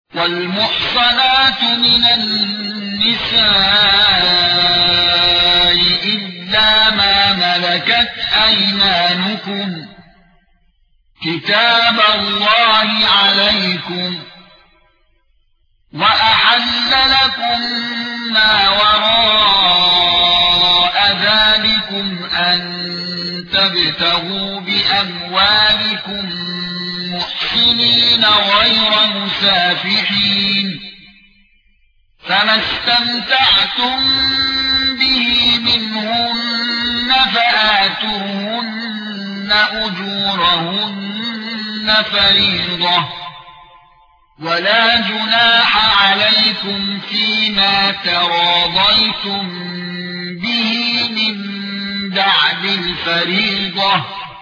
والمحصنات من النساء إلا ما ملكت أيمانكم كتاب الله عليكم وأحل لكم ما وراء ذلكم أن تبتغوا بأموالكم محسنين غير مسافحين فما استمتعتم به منهن فآتوهن أجورهن فريضة ولا جناح عليكم فيما تراضيتم به من بعد الفريضة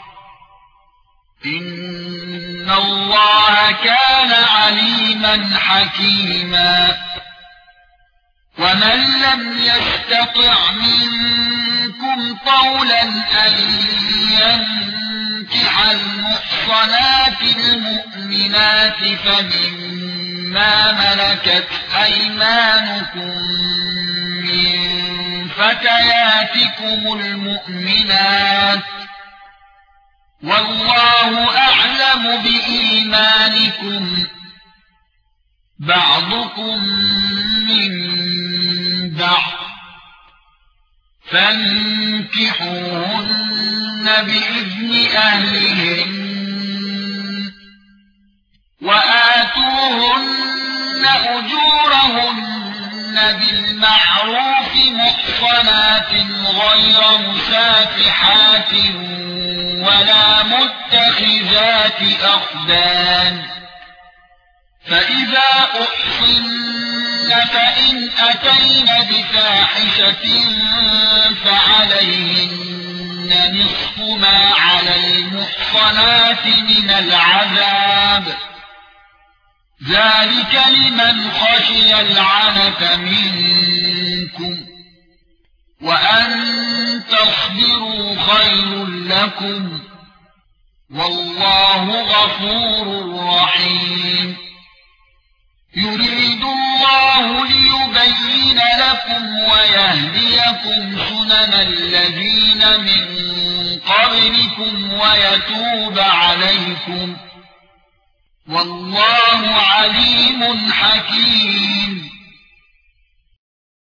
إن الله كان عليما حكيما ومن لم يستطع منكم طولا أن ينكح المحصنات المؤمنات فمما ملكت أيمانكم من فتياتكم المؤمنات والله أعلم بإيمانكم بعضكم من بعض فانكحوهن بإذن أهلهن وآتوهن أجورهن بالمعروف محصنات غير مسافحات ولا متخذات أخدان فإذا أحصن فإن أتين بفاحشة فعليهن نصف ما على المحصنات من العذاب ذلك لمن خشي العنة منكم وأن تصبروا خير لكم والله غفور رحيم يريد الله ليبين لكم ويهديكم سنن الذين من قبلكم ويتوب عليكم والله عليم حكيم